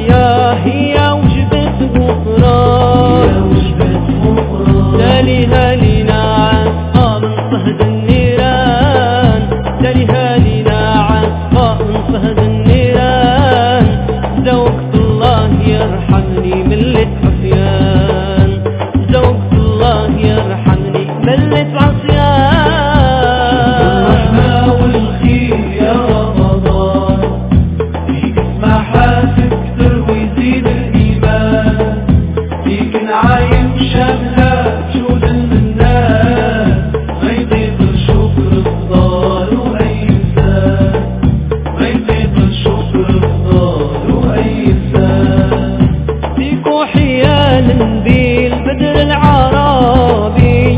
غالية هي وجبة غفران تاليها لينا عصفة من صهد النيران تاليها لينا عصفة من صهد النيران زوجة الله يرحمني ملة عصيان زوجة الله يرحمني ملة عصيان الرحمة والخير يا رمضان فيك محاسن كتر ويزيد الإيمان فيك نعايم شاملة جود الناس ما يطيق الشكر فضال وأي إنسان ما يطيق الشكر فضال وأي إنسان فيكو حيال نبيل بدر العربي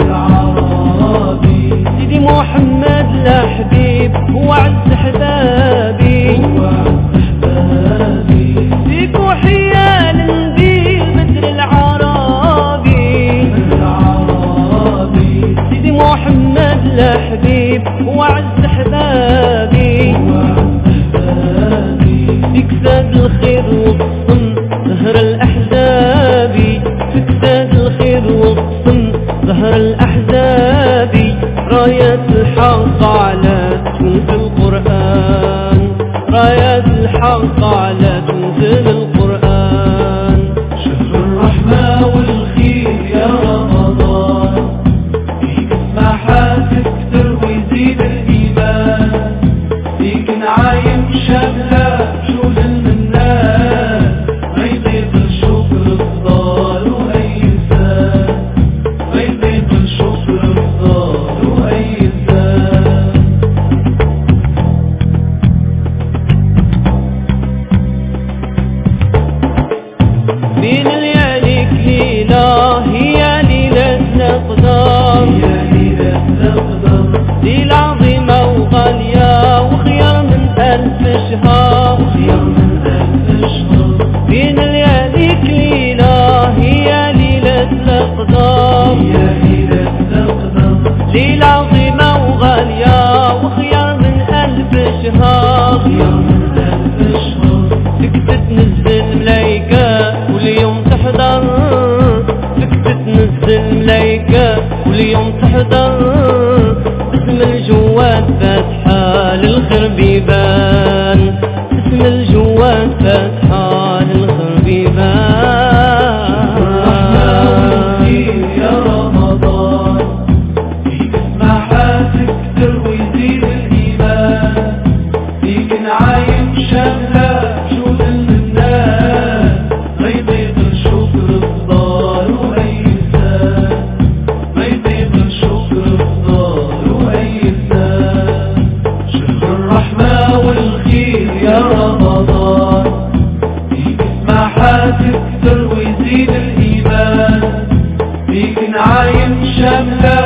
سيدي محمد الحبيب هو عز حبابي فيكو حيال نبيل بدر العربي سيدي محمد الحبيب هو عز حبابي بكساد الخير والصم ظهر الأحزابي بكساد الخير والصم ظهر الأحزابي رايات الحق على تنزل القرآن رايات الحق على تنزل القرآن شهر الرحمة والخير يا رمضان فيك محاسن كتر ويزيد الإيمان فيك نعايم شاملة جود الناس ما يطيق الشكر فضال وأي إنسان ما يطيق الشكر فضال وأي إنسان بين لياليك ليلة هي ليلة القدر ليلة عظيمة وغالية وخير من 1000 شهر بين لياليك ليلة هي ليلة القدر ليلة عظيمة وغالية وخير من 1000 شهر سكتت نزل الملايكة واليوم تحضر سكتت نزل الملايكة واليوم تحضر باسم الجواد فاتحة للخير بيبان باسم الجواد فاتحة للخير بيبان يا رمضان فيك محاسن كتر ويزيد الإيمان فيك نعايم شاملة جود الناس ما يطيق الشكر فضال وأي إنسان ما يطيق الشكر فضال وأي إنسان شهر الرحمة والخير يا رمضان فيك محاسن كتر ويزيد الإيمان فيك نعايم شاملة